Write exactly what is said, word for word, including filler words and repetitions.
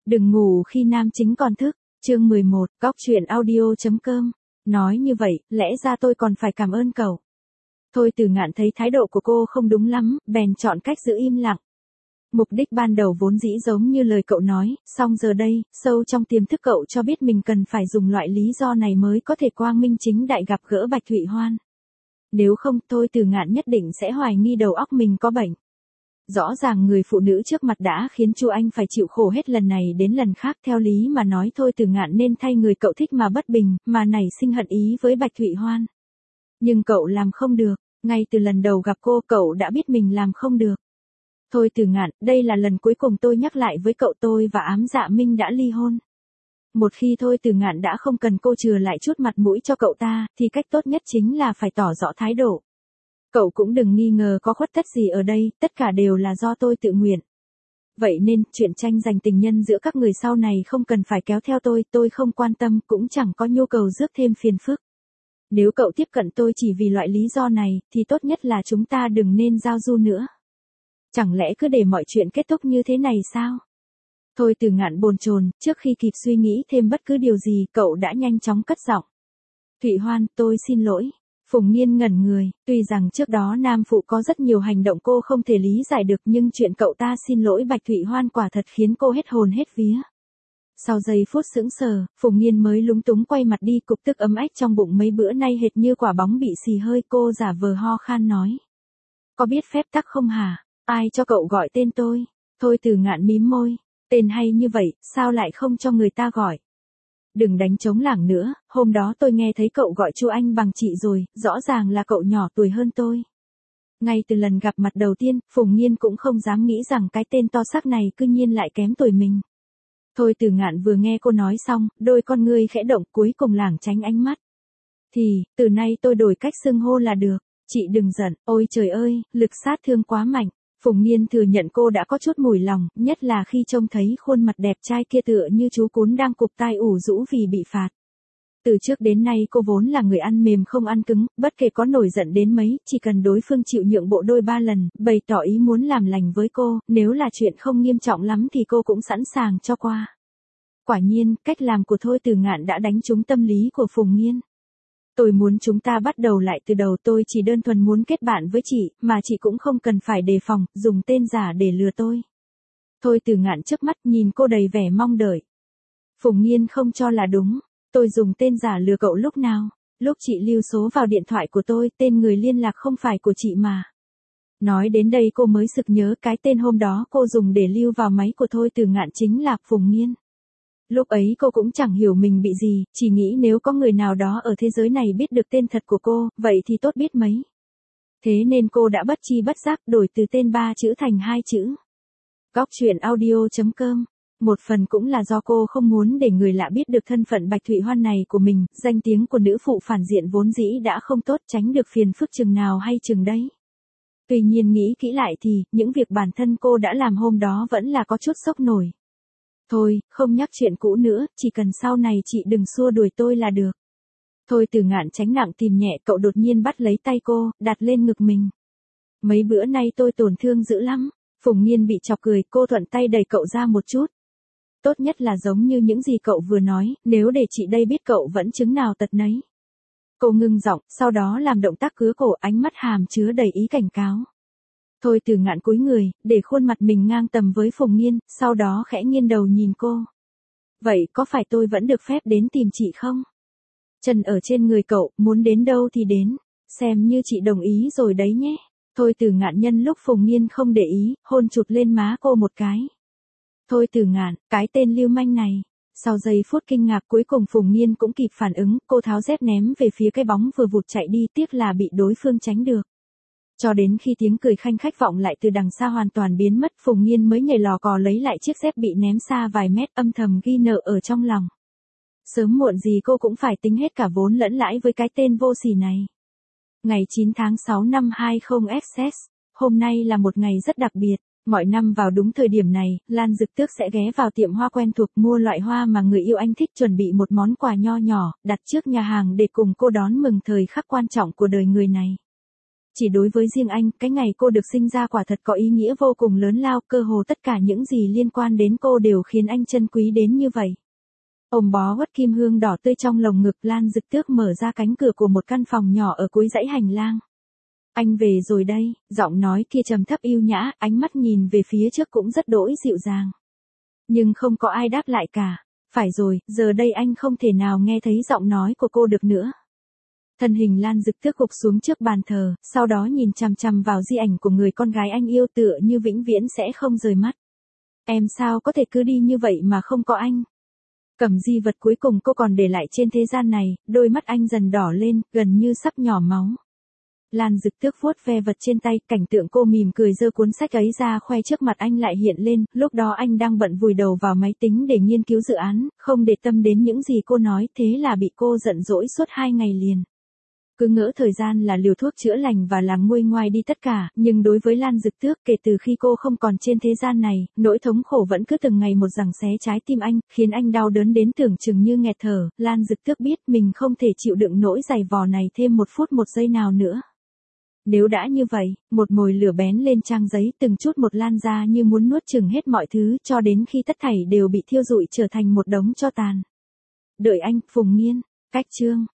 Đừng ngủ khi nam chính còn thức. Chương mười một, góc chuyện audio chấm com. Nói như vậy, lẽ ra tôi còn phải cảm ơn cậu. Thôi Từ Ngạn thấy thái độ của cô không đúng lắm, bèn chọn cách giữ im lặng. Mục đích ban đầu vốn dĩ giống như lời cậu nói, song giờ đây, sâu trong tiềm thức cậu cho biết mình cần phải dùng loại lý do này mới có thể quang minh chính đại gặp gỡ Bạch Thụy Hoan. Nếu không, Thôi Từ Ngạn nhất định sẽ hoài nghi đầu óc mình có bệnh. Rõ ràng người phụ nữ trước mặt đã khiến Chu Anh phải chịu khổ hết lần này đến lần khác, theo lý mà nói Thôi Từ Ngạn nên thay người cậu thích mà bất bình, mà nảy sinh hận ý với Bạch Thụy Hoan. Nhưng cậu làm không được, ngay từ lần đầu gặp cô cậu đã biết mình làm không được. Thôi Từ Ngạn, đây là lần cuối cùng tôi nhắc lại với cậu, tôi và Ám Dạ Minh đã ly hôn. Một khi Thôi Từ Ngạn đã không cần cô chừa lại chút mặt mũi cho cậu ta, thì cách tốt nhất chính là phải tỏ rõ thái độ. Cậu cũng đừng nghi ngờ có khuất tất gì ở đây, tất cả đều là do tôi tự nguyện. Vậy nên, chuyện tranh giành tình nhân giữa các người sau này không cần phải kéo theo tôi, tôi không quan tâm, cũng chẳng có nhu cầu rước thêm phiền phức. Nếu cậu tiếp cận tôi chỉ vì loại lý do này, thì tốt nhất là chúng ta đừng nên giao du nữa. Chẳng lẽ cứ để mọi chuyện kết thúc như thế này sao? Thôi Từ Ngạn bồn chồn, trước khi kịp suy nghĩ thêm bất cứ điều gì, cậu đã nhanh chóng cất giọng. Thụy Hoan, tôi xin lỗi. Phùng Nghiên ngẩn người, tuy rằng trước đó nam phụ có rất nhiều hành động cô không thể lý giải được, nhưng chuyện cậu ta xin lỗi Bạch Thụy Hoan quả thật khiến cô hết hồn hết vía. Sau giây phút sững sờ, Phùng Nghiên mới lúng túng quay mặt đi, cục tức ấm ách trong bụng mấy bữa nay hệt như quả bóng bị xì hơi, cô giả vờ ho khan nói. Có biết phép tắc không hả? Ai cho cậu gọi tên tôi? Thôi Từ Ngạn mím môi, tên hay như vậy, sao lại không cho người ta gọi? Đừng đánh trống lảng nữa, hôm đó tôi nghe thấy cậu gọi Chu Anh bằng chị rồi, rõ ràng là cậu nhỏ tuổi hơn tôi. Ngay từ lần gặp mặt đầu tiên, Phùng Nghiên cũng không dám nghĩ rằng cái tên to xác này cư nhiên lại kém tuổi mình. Thôi Từ Ngạn vừa nghe cô nói xong, đôi con ngươi khẽ động, cuối cùng lảng tránh ánh mắt. Thì, từ nay tôi đổi cách xưng hô là được, chị đừng giận, ôi trời ơi, lực sát thương quá mạnh. Phùng Nghiên thừa nhận cô đã có chút mùi lòng, nhất là khi trông thấy khuôn mặt đẹp trai kia tựa như chú cún đang cụp tai ủ rũ vì bị phạt. Từ trước đến nay cô vốn là người ăn mềm không ăn cứng, bất kể có nổi giận đến mấy, chỉ cần đối phương chịu nhượng bộ đôi ba lần, bày tỏ ý muốn làm lành với cô, nếu là chuyện không nghiêm trọng lắm thì cô cũng sẵn sàng cho qua. Quả nhiên, cách làm của Thôi Từ Ngạn đã đánh trúng tâm lý của Phùng Nghiên. Tôi muốn chúng ta bắt đầu lại từ đầu, tôi chỉ đơn thuần muốn kết bạn với chị, mà chị cũng không cần phải đề phòng, dùng tên giả để lừa tôi. Thôi Từ Ngạn trước mắt nhìn cô đầy vẻ mong đợi. Phùng Nghiên không cho là đúng, tôi dùng tên giả lừa cậu lúc nào? Lúc chị lưu số vào điện thoại của tôi, tên người liên lạc không phải của chị mà. Nói đến đây cô mới sực nhớ cái tên hôm đó cô dùng để lưu vào máy của Thôi Từ Ngạn chính là Phùng Nghiên. Lúc ấy cô cũng chẳng hiểu mình bị gì, chỉ nghĩ nếu có người nào đó ở thế giới này biết được tên thật của cô, vậy thì tốt biết mấy. Thế nên cô đã bất chi bất giác đổi từ tên ba chữ thành hai chữ. Góc chuyện audio chấm com. Một phần cũng là do cô không muốn để người lạ biết được thân phận Bạch Thụy Hoan này của mình, danh tiếng của nữ phụ phản diện vốn dĩ đã không tốt, tránh được phiền phức chừng nào hay chừng đấy. Tuy nhiên nghĩ kỹ lại thì, những việc bản thân cô đã làm hôm đó vẫn là có chút sốc nổi. Thôi, không nhắc chuyện cũ nữa, chỉ cần sau này chị đừng xua đuổi tôi là được. Thôi Từ Ngạn tránh nặng tìm nhẹ, cậu đột nhiên bắt lấy tay cô, đặt lên ngực mình. Mấy bữa nay tôi tổn thương dữ lắm. Phùng Nghiên bị chọc cười, cô thuận tay đẩy cậu ra một chút. Tốt nhất là giống như những gì cậu vừa nói, nếu để chị đây biết cậu vẫn chứng nào tật nấy. Cô ngưng giọng, sau đó làm động tác cứa cổ, ánh mắt hàm chứa đầy ý cảnh cáo. Thôi Từ Ngạn cúi người, để khuôn mặt mình ngang tầm với Phùng Nghiên, sau đó khẽ nghiêng đầu nhìn cô. Vậy có phải tôi vẫn được phép đến tìm chị không? Chân ở trên người cậu, muốn đến đâu thì đến, xem như chị đồng ý rồi đấy nhé. Thôi Từ Ngạn nhân lúc Phùng Nghiên không để ý, hôn chụt lên má cô một cái. Thôi Từ Ngạn, cái tên lưu manh này. Sau giây phút kinh ngạc cuối cùng Phùng Nghiên cũng kịp phản ứng, cô tháo dép ném về phía cái bóng vừa vụt chạy đi, tiếc là bị đối phương tránh được. Cho đến khi tiếng cười khanh khách vọng lại từ đằng xa hoàn toàn biến mất, Phùng Nghiên mới nhảy lò cò lấy lại chiếc dép bị ném xa vài mét, âm thầm ghi nợ ở trong lòng. Sớm muộn gì cô cũng phải tính hết cả vốn lẫn lãi với cái tên vô sỉ này. Ngày chín tháng sáu năm hai không ét ét, hôm nay là một ngày rất đặc biệt. Mọi năm vào đúng thời điểm này, Lan Dực Tước sẽ ghé vào tiệm hoa quen thuộc mua loại hoa mà người yêu anh thích, chuẩn bị một món quà nho nhỏ, đặt trước nhà hàng để cùng cô đón mừng thời khắc quan trọng của đời người này. chỉ đối với riêng anh, cái ngày cô được sinh ra quả thật có ý nghĩa vô cùng lớn lao, cơ hồ tất cả những gì liên quan đến cô đều khiến anh trân quý đến như vậy. Ôm bó quất kim hương đỏ tươi trong lồng ngực, Lan Dực Tước mở ra cánh cửa của một căn phòng nhỏ ở cuối dãy hành lang. Anh về rồi đây, giọng nói kia trầm thấp yêu nhã, ánh mắt nhìn về phía trước cũng rất đỗi dịu dàng. Nhưng không có ai đáp lại cả. Phải rồi, giờ đây anh không thể nào nghe thấy giọng nói của cô được nữa. Thân hình Lan Dực Tước gục xuống trước bàn thờ, sau đó nhìn chằm chằm vào di ảnh của người con gái anh yêu tựa như vĩnh viễn sẽ không rời mắt. Em sao có thể cứ đi như vậy mà không có anh? Cầm di vật cuối cùng cô còn để lại trên thế gian này, đôi mắt anh dần đỏ lên, gần như sắp nhỏ máu. Lan Dực Tước vuốt ve vật trên tay, cảnh tượng cô mỉm cười giơ cuốn sách ấy ra khoe trước mặt anh lại hiện lên, lúc đó anh đang bận vùi đầu vào máy tính để nghiên cứu dự án, không để tâm đến những gì cô nói, thế là bị cô giận dỗi suốt hai ngày liền. Cứ ngỡ thời gian là liều thuốc chữa lành và làm nguôi ngoai đi tất cả, nhưng đối với Lan Dực Tước, kể từ khi cô không còn trên thế gian này, nỗi thống khổ vẫn cứ từng ngày một giằng xé trái tim anh, khiến anh đau đớn đến tưởng chừng như nghẹt thở. Lan Dực Tước biết mình không thể chịu đựng nỗi dày vò này thêm một phút một giây nào nữa. Nếu đã như vậy, một mồi lửa bén lên trang giấy, từng chút một lan ra như muốn nuốt chửng hết mọi thứ, cho đến khi tất thảy đều bị thiêu rụi trở thành một đống tro tàn. Đợi anh, Phùng Nghiên. Cách chương